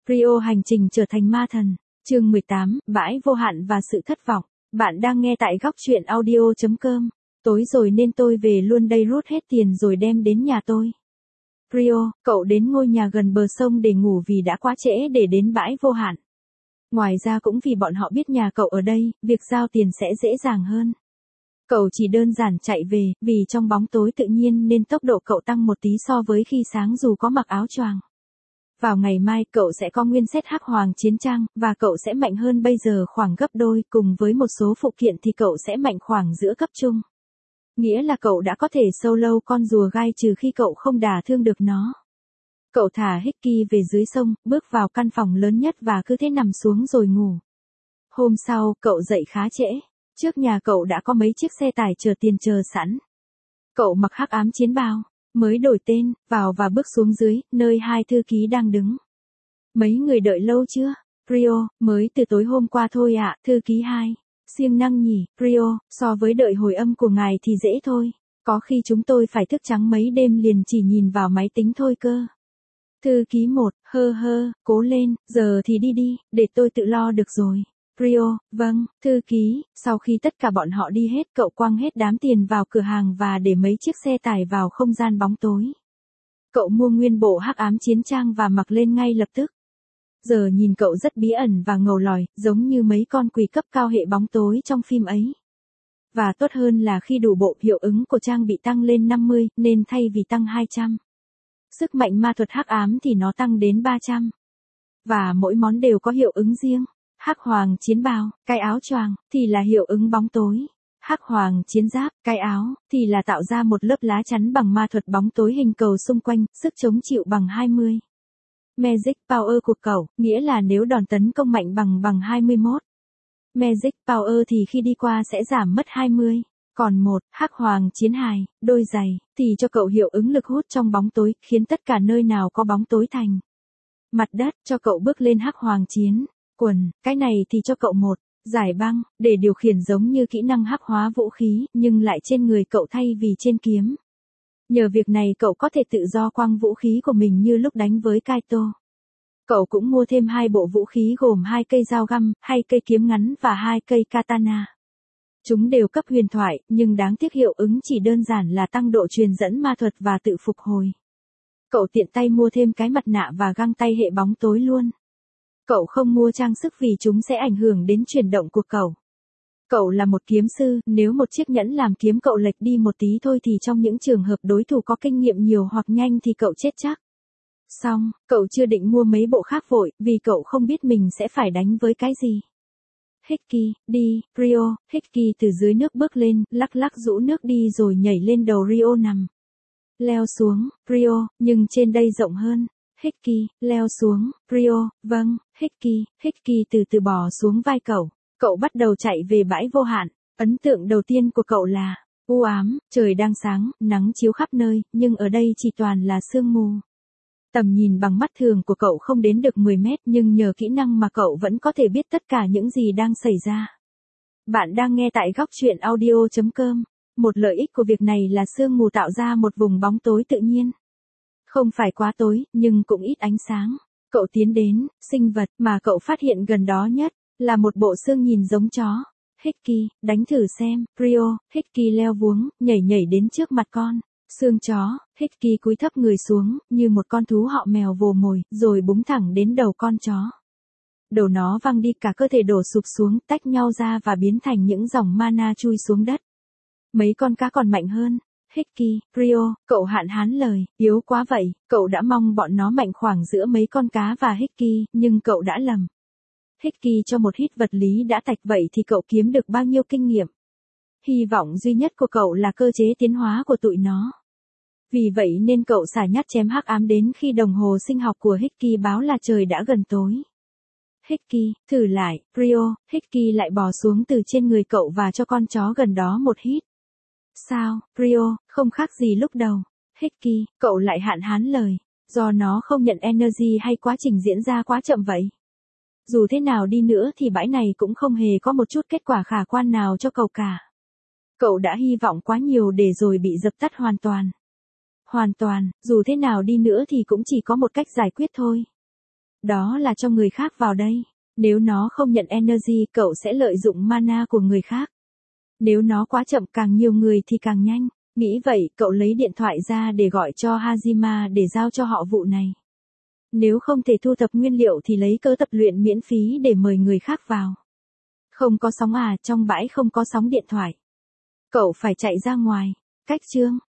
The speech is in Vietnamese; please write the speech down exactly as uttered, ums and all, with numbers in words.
Rio hành trình trở thành ma thần. Chương mười tám, bãi vô hạn và sự thất vọng. Bạn đang nghe tại góc truyện audio chấm com. Tối rồi nên tôi về luôn đây, rút hết tiền rồi đem đến nhà tôi. Rio, cậu đến ngôi nhà gần bờ sông để ngủ vì đã quá trễ để đến bãi vô hạn. Ngoài ra cũng vì bọn họ biết nhà cậu ở đây, việc giao tiền sẽ dễ dàng hơn. Cậu chỉ đơn giản chạy về, vì trong bóng tối tự nhiên nên tốc độ cậu tăng một tí so với khi sáng dù có mặc áo choàng. Vào ngày mai cậu sẽ có nguyên set hắc hoàng chiến trang, và cậu sẽ mạnh hơn bây giờ khoảng gấp đôi, cùng với một số phụ kiện thì cậu sẽ mạnh khoảng giữa cấp trung. Nghĩa là cậu đã có thể solo con rùa gai trừ khi cậu không đả thương được nó. Cậu thả Hickey về dưới sông, bước vào căn phòng lớn nhất và cứ thế nằm xuống rồi ngủ. Hôm sau, cậu dậy khá trễ. Trước nhà cậu đã có mấy chiếc xe tải chờ tiền chờ sẵn. Cậu mặc hắc ám chiến bào, mới đổi tên, vào và bước xuống dưới, nơi hai thư ký đang đứng. Mấy người đợi lâu chưa? Rio, mới từ tối hôm qua thôi ạ, thư ký hai. Siêng năng nhỉ, Rio, so với đợi hồi âm của ngài thì dễ thôi. Có khi chúng tôi phải thức trắng mấy đêm liền chỉ nhìn vào máy tính thôi cơ. Thư ký một, hơ hơ, cố lên, giờ thì đi đi, để tôi tự lo được rồi. Rio, vâng, thư ký, sau khi tất cả bọn họ đi hết cậu quăng hết đám tiền vào cửa hàng và để mấy chiếc xe tải vào không gian bóng tối. Cậu mua nguyên bộ hắc ám chiến trang và mặc lên ngay lập tức. Giờ nhìn cậu rất bí ẩn và ngầu lòi, giống như mấy con quỷ cấp cao hệ bóng tối trong phim ấy. Và tốt hơn là khi đủ bộ hiệu ứng của trang bị tăng lên năm mươi, nên thay vì tăng hai trăm. Sức mạnh ma thuật hắc ám thì nó tăng đến ba trăm. Và mỗi món đều có hiệu ứng riêng. Hắc hoàng chiến bào, cái áo choàng, thì là hiệu ứng bóng tối. Hắc hoàng chiến giáp, cái áo, thì là tạo ra một lớp lá chắn bằng ma thuật bóng tối hình cầu xung quanh, sức chống chịu bằng hai mươi. Magic Power của cậu, nghĩa là nếu đòn tấn công mạnh bằng bằng hai mươi mốt. Magic Power thì khi đi qua sẽ giảm mất hai mươi. Còn một, hắc hoàng chiến hài, đôi giày, thì cho cậu hiệu ứng lực hút trong bóng tối, khiến tất cả nơi nào có bóng tối thành mặt đất, cho cậu bước lên hắc hoàng chiến. Quần, cái này thì cho cậu một, giải băng, để điều khiển giống như kỹ năng hắc hóa vũ khí, nhưng lại trên người cậu thay vì trên kiếm. Nhờ việc này cậu có thể tự do quăng vũ khí của mình như lúc đánh với Kaito. Cậu cũng mua thêm hai bộ vũ khí gồm hai cây dao găm, hai cây kiếm ngắn và hai cây katana. Chúng đều cấp huyền thoại, nhưng đáng tiếc hiệu ứng chỉ đơn giản là tăng độ truyền dẫn ma thuật và tự phục hồi. Cậu tiện tay mua thêm cái mặt nạ và găng tay hệ bóng tối luôn. Cậu không mua trang sức vì chúng sẽ ảnh hưởng đến chuyển động của cậu. Cậu là một kiếm sư, nếu một chiếc nhẫn làm kiếm cậu lệch đi một tí thôi thì trong những trường hợp đối thủ có kinh nghiệm nhiều hoặc nhanh thì cậu chết chắc. Xong, cậu chưa định mua mấy bộ khác vội, vì cậu không biết mình sẽ phải đánh với cái gì. Hickey, đi, Rio, Hickey từ dưới nước bước lên, lắc lắc rũ nước đi rồi nhảy lên đầu Rio nằm. Leo xuống, Rio, nhưng trên đây rộng hơn. Hickey, leo xuống, Rio, vâng, Hickey, Hickey từ từ bò xuống vai cậu. Cậu bắt đầu chạy về bãi vô hạn. Ấn tượng đầu tiên của cậu là, u ám, trời đang sáng, nắng chiếu khắp nơi, nhưng ở đây chỉ toàn là sương mù. Tầm nhìn bằng mắt thường của cậu không đến được mười mét, nhưng nhờ kỹ năng mà cậu vẫn có thể biết tất cả những gì đang xảy ra. Bạn đang nghe tại góc truyện audio chấm com. Một lợi ích của việc này là sương mù tạo ra một vùng bóng tối tự nhiên. Không phải quá tối, nhưng cũng ít ánh sáng. Cậu tiến đến, sinh vật mà cậu phát hiện gần đó nhất, là một bộ xương nhìn giống chó. Hickey, đánh thử xem, Rio, Hickey leo vuống, nhảy nhảy đến trước mặt con. Xương chó, Hickey cúi thấp người xuống, như một con thú họ mèo vồ mồi, rồi búng thẳng đến đầu con chó. Đầu nó văng đi, cả cơ thể đổ sụp xuống, tách nhau ra và biến thành những dòng mana chui xuống đất. Mấy con cá còn mạnh hơn. Hickey, Rio, cậu hạn hán lời, yếu quá vậy, cậu đã mong bọn nó mạnh khoảng giữa mấy con cá và Hickey, nhưng cậu đã lầm. Hickey cho một hít vật lý đã tạch, vậy thì cậu kiếm được bao nhiêu kinh nghiệm? Hy vọng duy nhất của cậu là cơ chế tiến hóa của tụi nó. Vì vậy nên cậu xả nhát chém hắc ám đến khi đồng hồ sinh học của Hickey báo là trời đã gần tối. Hickey, thử lại, Rio, Hickey lại bò xuống từ trên người cậu và cho con chó gần đó một hít. Sao, Rio, không khác gì lúc đầu. Hickey, cậu lại hạn hán lời, do nó không nhận energy hay quá trình diễn ra quá chậm vậy? Dù thế nào đi nữa thì bãi này cũng không hề có một chút kết quả khả quan nào cho cậu cả. Cậu đã hy vọng quá nhiều để rồi bị dập tắt hoàn toàn. Hoàn toàn, dù thế nào đi nữa thì cũng chỉ có một cách giải quyết thôi. Đó là cho người khác vào đây. Nếu nó không nhận energy, cậu sẽ lợi dụng mana của người khác. Nếu nó quá chậm, càng nhiều người thì càng nhanh. Nghĩ vậy, cậu lấy điện thoại ra để gọi cho Hajima để giao cho họ vụ này. Nếu không thể thu thập nguyên liệu thì lấy cơ tập luyện miễn phí để mời người khác vào. Không có sóng à, trong bãi không có sóng điện thoại. Cậu phải chạy ra ngoài. Cách chương